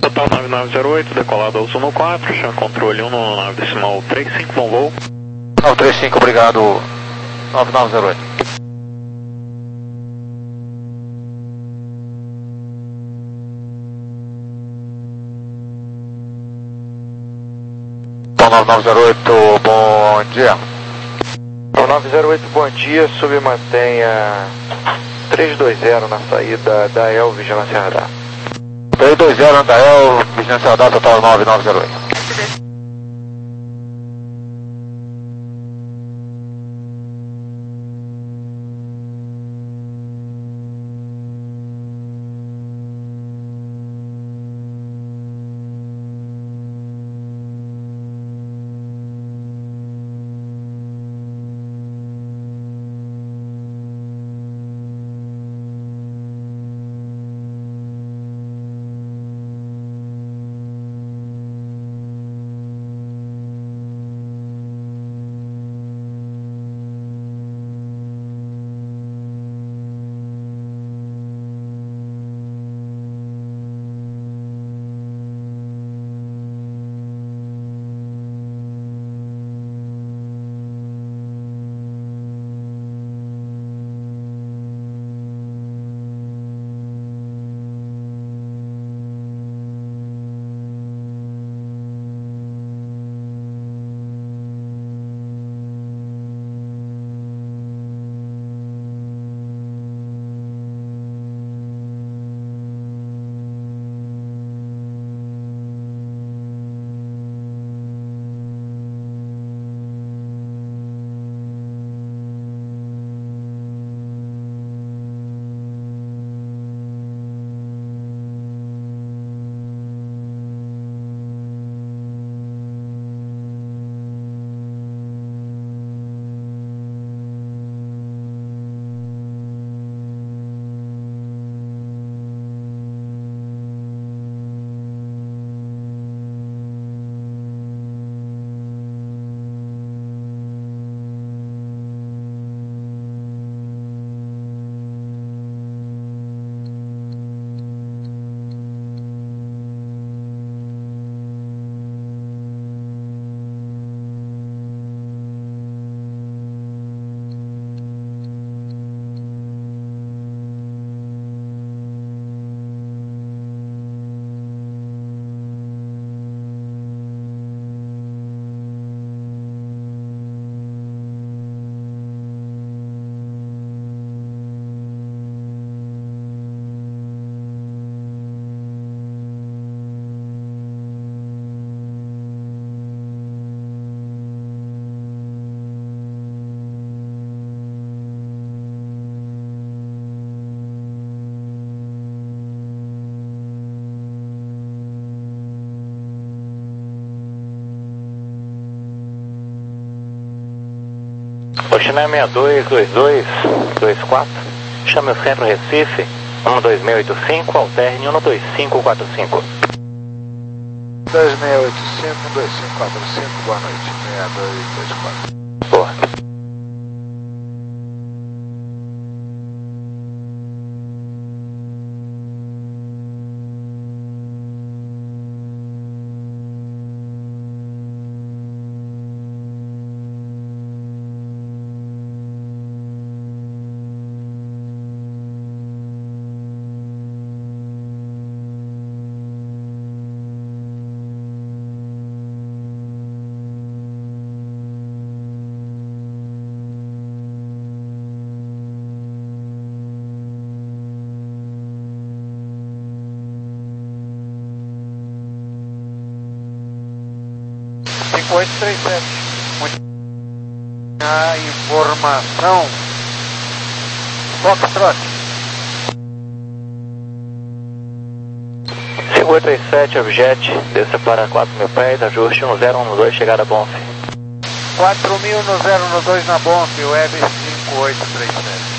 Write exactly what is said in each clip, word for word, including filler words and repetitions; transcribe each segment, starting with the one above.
Total nove nove zero oito, decolado ao Zuno quatro, chama controle um no nove decimal três cinco, bom voo. nove três cinco, obrigado, nove nove zero oito. nove nove zero oito, bom dia. nove nove zero oito, bom dia, submantenha três dois zero na saída da El Vigilância Radar. três dois zero da El Vigilância Radar, total nove nove zero oito. Oxiné seis dois dois dois dois quatro, chame o centro Recife, um dois seis oito cinco, alterne um dois cinco quatro cinco. dois seis oito cinco, um dois cinco quatro cinco, boa noite, seis dois dois quatro. Boa. cinco oito três sete. A informação. Foxtrot. cinco oito três sete, objet, desça para quatro mil pés, ajuste um zero um dois, chegada a Bonf. quatro mil no zero um dois na Bonf, Web cinco oito três sete.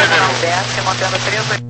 desce, mantendo três.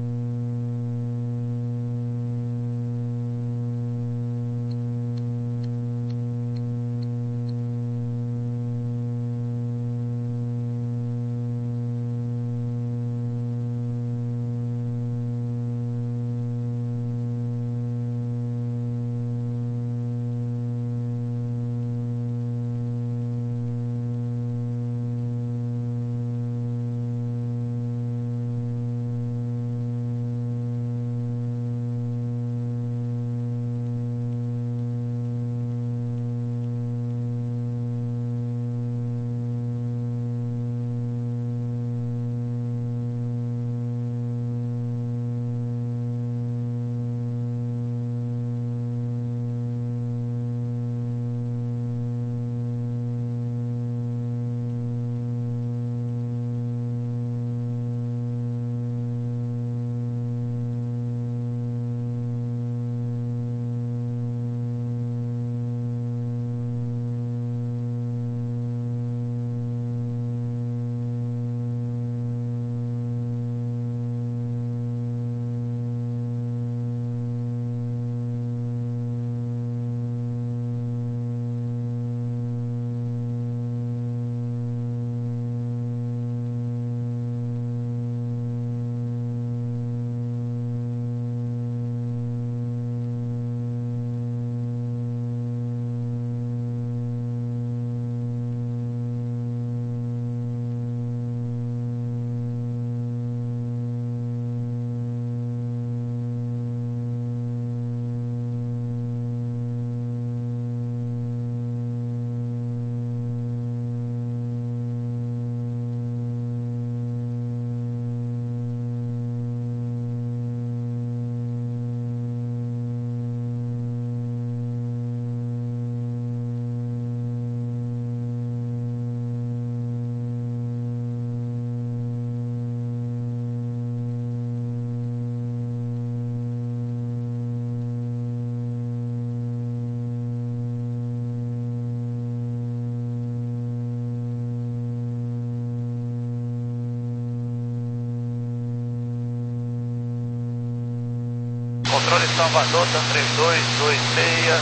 Controle Salvador, TAM três dois dois seis,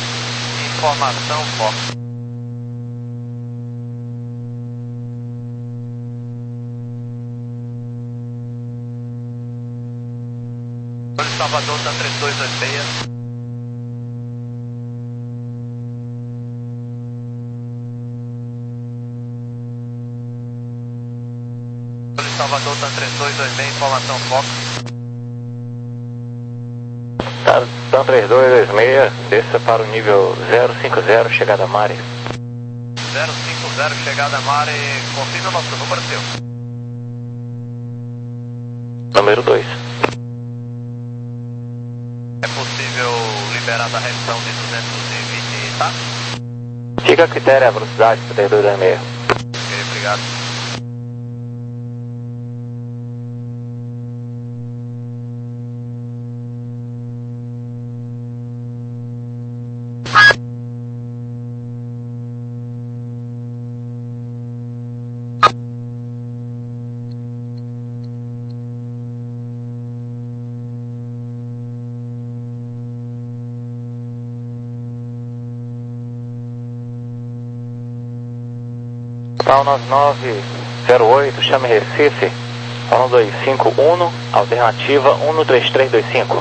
informação Fox. Controle Salvador, TAM três dois dois seis. Controle Salvador, TAM três dois dois seis, informação Fox. TAM três dois dois seis, desça para o nível zero cinco zero, chegada a Mare. zero cinco zero, chegada a Mare, confirma o nosso número seu. Número dois. É possível liberar da redução de duzentos e vinte, tá? Diga a critério a velocidade para três dois dois seis. Ok, obrigado. Tal nove nove zero oito, chame Recife, um dois cinco um, alternativa um três três dois cinco.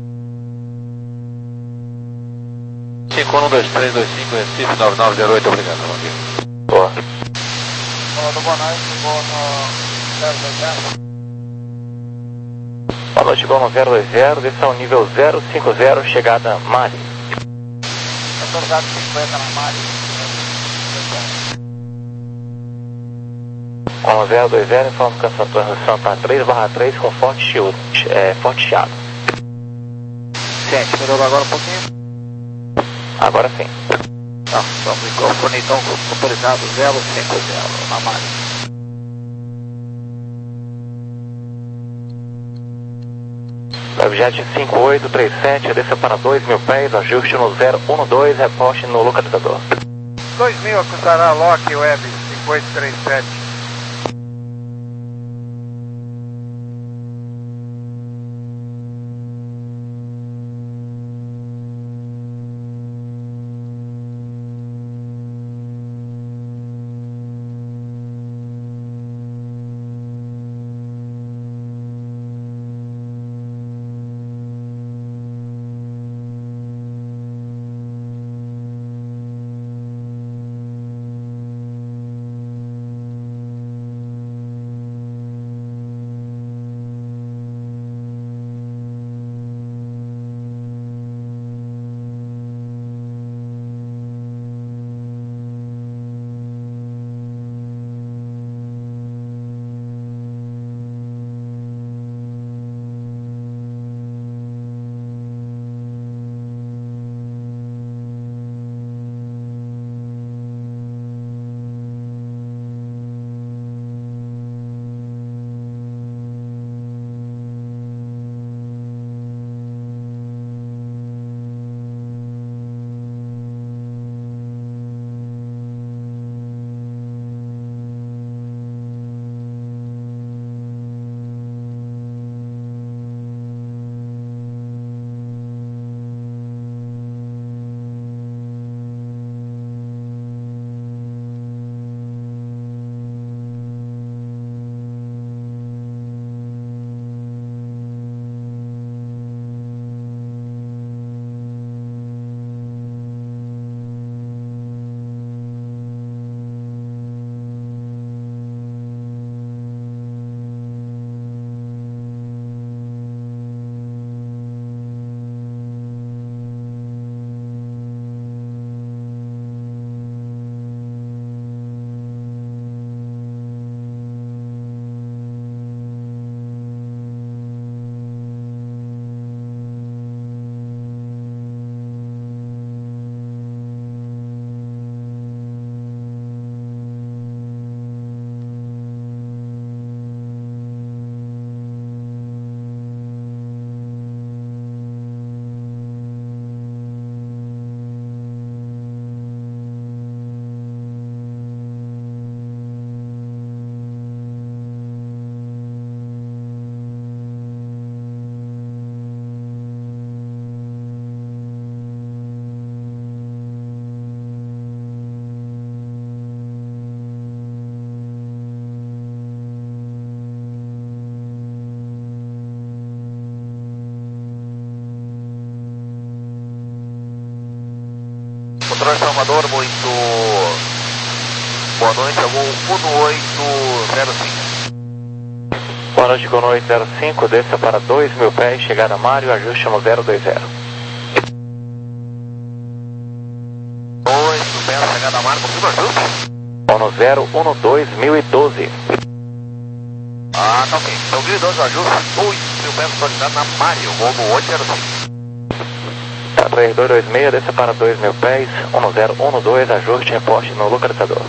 cinco um dois três dois cinco, Recife nove nove zero oito, obrigado. Boa. Falando boa noite, boa no zero dois zero. Boa noite, igual no zero dois zero, desça ao nível zero cinco zero, chegada Mare. Autorizado cinquenta na Mare. Com zero dois zero, informo que a sua transmissão está três barra três com forte chiado. É, forte chiado. Gente, melhorou agora um pouquinho? Agora sim. Tá, vamos microfone então, autorizado zero cinco zero na Mare. Webjet cinco oito três sete, desça para dois mil pés, ajuste no zero um dois, reposte no localizador. dois mil acusará Lock Web cinco oito três sete. Salvador, muito boa noite, é o voo um oito zero cinco. Boa noite, Gol oito zero cinco, desça para dois mil pés, chegada a Mário, ajuste no zero dois zero. Oi, tudo bem, chegada a Mário, confirma ajuste? No zero um dois mil e doze. Ah, tá ok. Então, mil e doze, ajuste, dois mil pés, autorizado na Mário, voo oito zero cinco. Tá, três dois dois seis, desça para dois mil pés, um zero um dois, ajuste, reporte no localizador.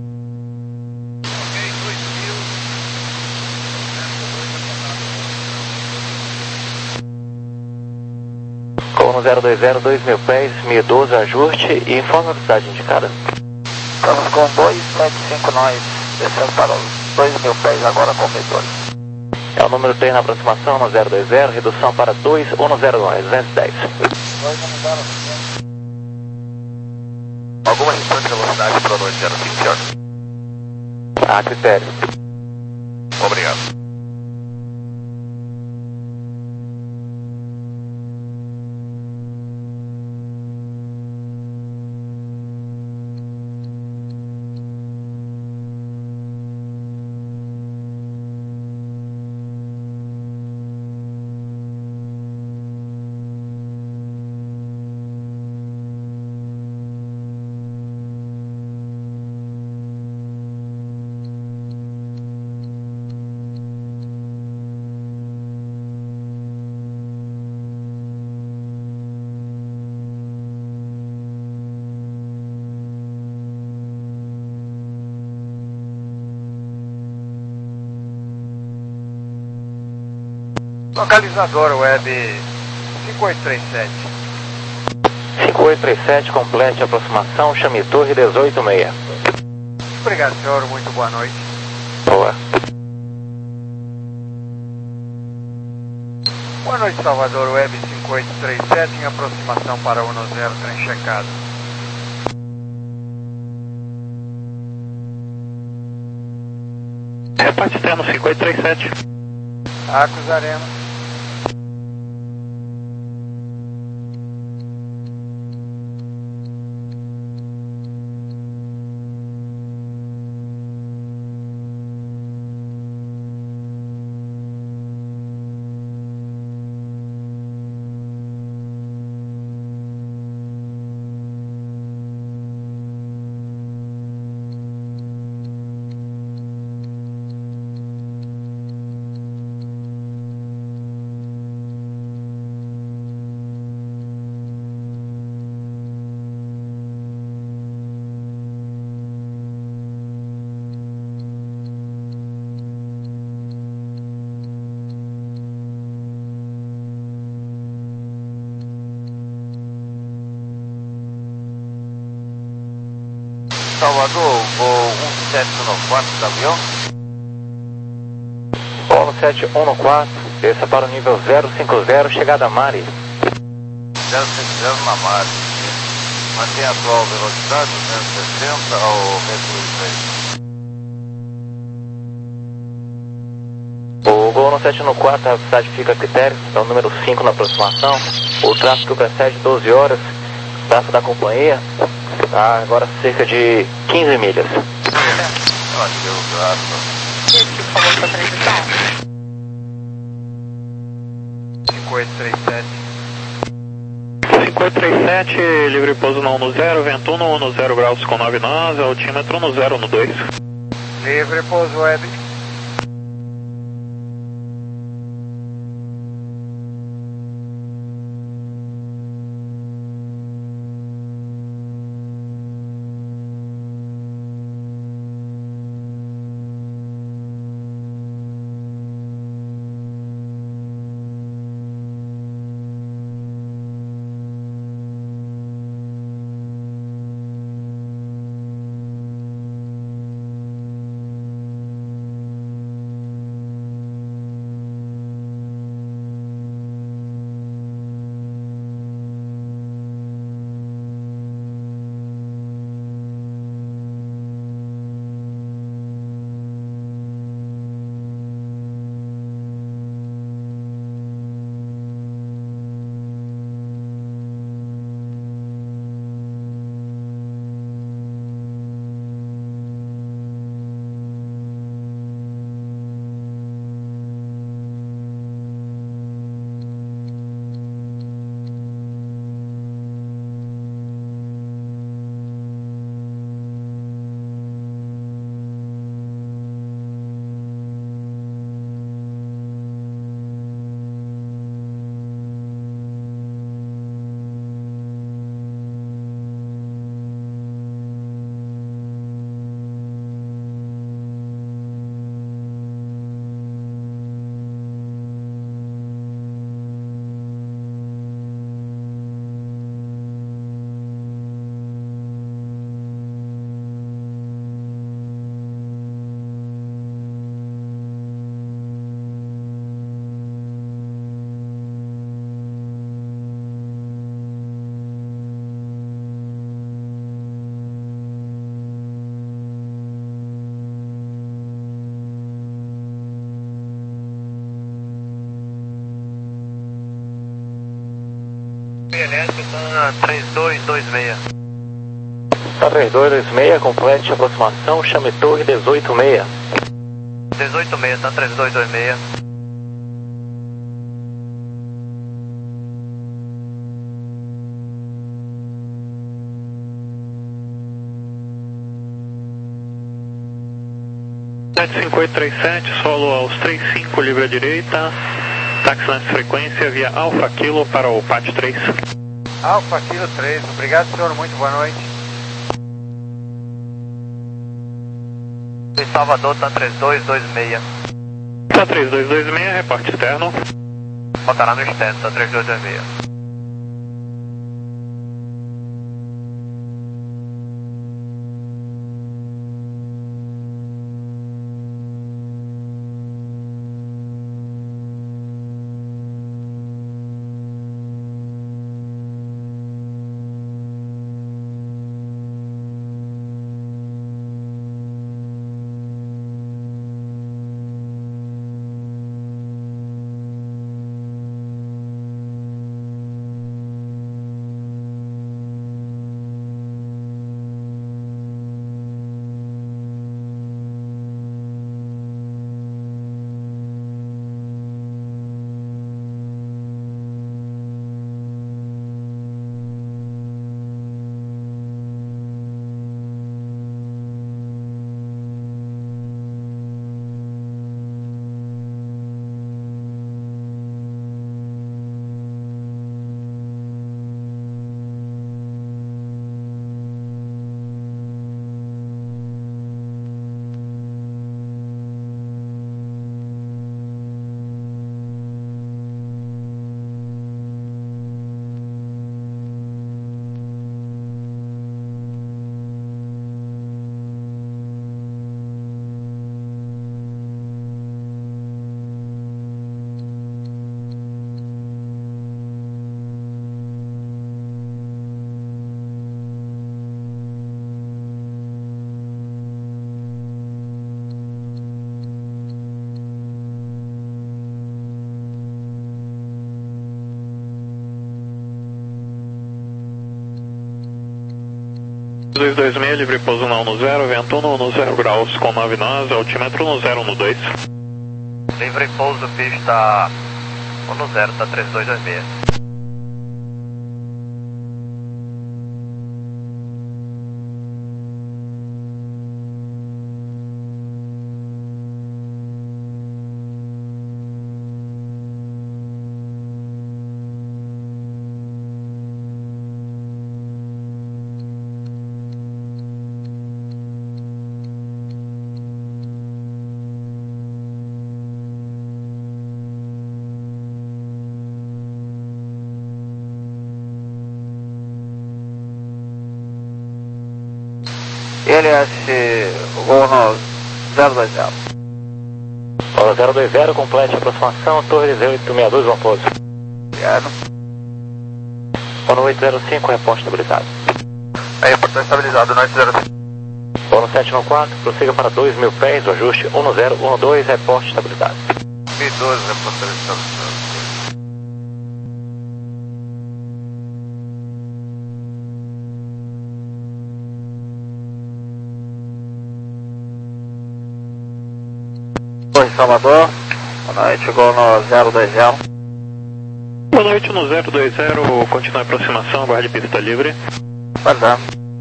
Com zero dois zero, dois mil pés, mil e doze, ajuste e informe a velocidade indicada. Estamos com dois sete cinco nós, descendo para os dois mil pés agora com mil e doze. É o número três na aproximação, no zero dois zero, redução para dois um zero nove, duzentos e dez. Alguma restrição de velocidade para o dois zero cinco, senhor? A critério. Obrigado. Localizador web cinco oito três sete. cinco oito três sete, complete a aproximação, chame Torre dezoito seis. Obrigado, senhor. Muito boa noite. Boa. Boa noite, Salvador. Web cinco oito três sete em aproximação para um zero, trem checado. Reparte externo cinco oito três sete. Arcos Arena. Salvador, voo um sete um quatro do avião. Polo sete um quatro, desça para o nível zero cinco zero, chegada a Mari. zero cinco zero na Mari. Mantém a atual velocidade, duzentos e sessenta ao metro O Gol no sete um quatro, a velocidade fica a critério, é o número cinco na aproximação. O tráfego precede doze horas, tráfego da companhia, tá agora cerca de quinze milhas. Valeu, graças. Gente, por favor, sua transmissão. cinco oito três sete. cinco oito três sete, livre pouso no um zero, vento no um zero graus com nove nós, altímetro no zero um dois. Livre pouso web. Elétrico está três dois dois seis. Tá três dois dois seis, complete a aproximação, chame torre dezoito seis. dezoito seis, tá três dois dois seis. sete cinco oito três sete, solo aos trinta e cinco, livre à direita. Táxi nessa frequência via Alfa Kilo para o Pátio três. Alfa Kilo três, obrigado senhor, muito boa noite. Em Salvador tá três dois dois seis. Tá três dois dois seis, reporte externo. Botará no externo, tá três dois dois seis. dois dois seis, livre pouso na um zero, vento no zero graus com nove nós, altímetro no zero no dois. Livre pouso, pista um zero, tá três dois dois seis. L S, voo no zero dois zero. Hora zero dois zero, complete a aproximação, torre dezoito sessenta e dois, bom pouso. Obrigado. Hora oito zero cinco, reporte estabilizado. Aí, reportão estabilizado, noite zero cinco. Hora sete nove quatro, prossiga para dois mil pés, o ajuste um zero um dois, reporte estabilizado. mil e doze, reportão estabilizado. Torre Salvador, boa noite, chegou no zero dois zero. Boa noite no zero dois zero, continue a aproximação, aguarde pista livre. Guardar.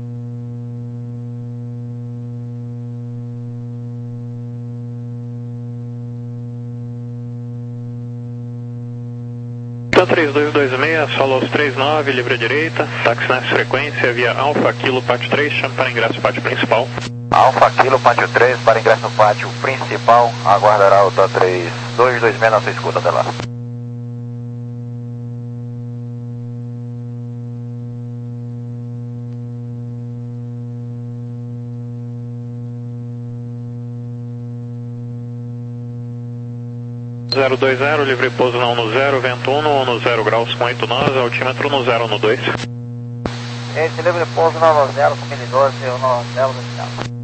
Tá três dois dois seis, solo aos trinta e nove, livre à direita. Táxi nessa frequência via Alfa Kilo Pátio três, chame para ingresso pátio principal. Alfa Kilo, pátio três, para ingresso no pátio principal, aguardará o T A três dois dois seis na sua escuta até lá. zero dois zero, livre pouso na um zero, vento um no zero graus com oito nós, altímetro no zero no dois. Esse livre pouso no zero com mil e doze, no zero dois zero.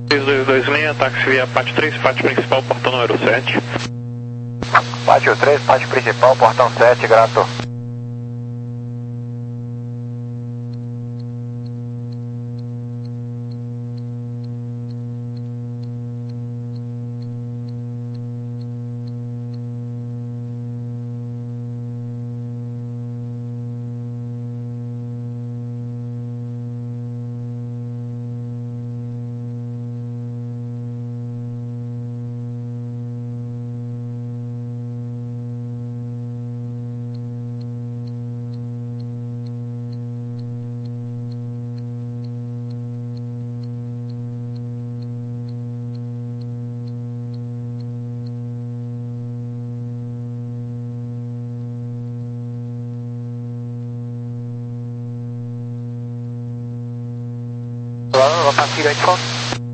três dois dois seis, táxi via pátio três, pátio principal, portão número sete. Pátio três, pátio principal, portão sete, grato. Lapa Zero eight four.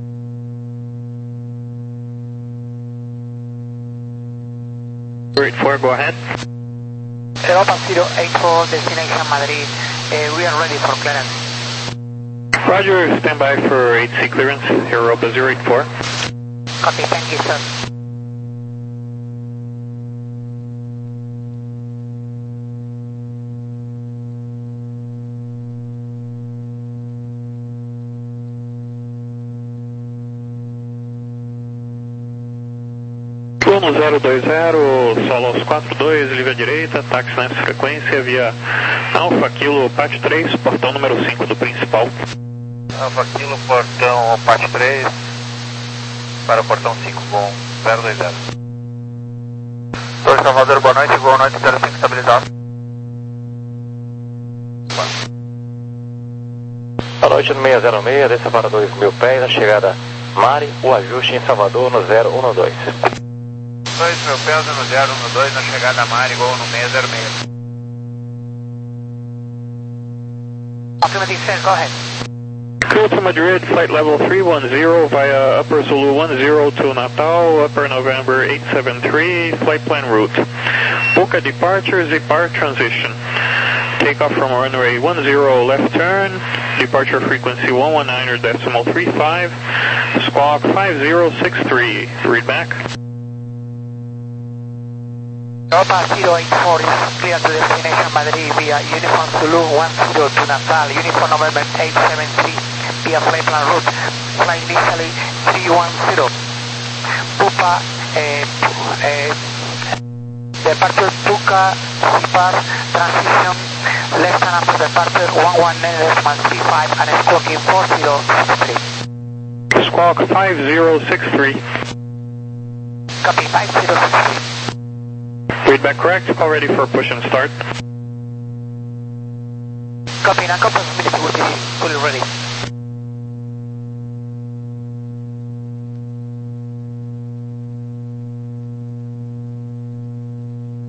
zero eight four, go ahead. Lapa Zero eight four, destination Madrid. Uh, we are ready for clearance. Roger, stand by for eight C clearance, Europa zero eight four. Copy, thank you, sir. Plano zero dois zero, solo aos quatro dois, livre à direita, táxi nessa frequência via Alfa Kilo, pátio três, portão número cinco do principal. Alfa Kilo, portão pátio três, para o portão cinco, com zero dois zero. Torre Salvador, boa noite, boa noite, zero cinco estabilizado. Boa noite no seis zero seis, desça para dois mil pés, a chegada Mari, o ajuste em Salvador no zero um dois. dois mil pés no zero um dois, na chegada Mari, gol no seis zero seis. Affirmative, sir, go ahead. Clear to Madrid, flight level three one zero via Upper Zulu one zero to Natal, Upper November eight seven three, flight plan route. Boca departure, Zipar transition. Takeoff from runway one zero left turn, departure frequency one nineteen decimal three five, squawk five zero six three, read back. Lapa Zero eight four is clear to destination Madrid via Uniform Zulu one zero to Natal, Uniform November eight seven three via flight plan route, flight initially three one zero. Pupa, eh, eh, departure Puka, Zipar, transition, left turn after departure one nineteen decimal three five and squawking four zero six three. Squawk five zero six three. Copy, five zero six three. Read back correct, call ready for push and start. Copy, now compass minute will be fully ready.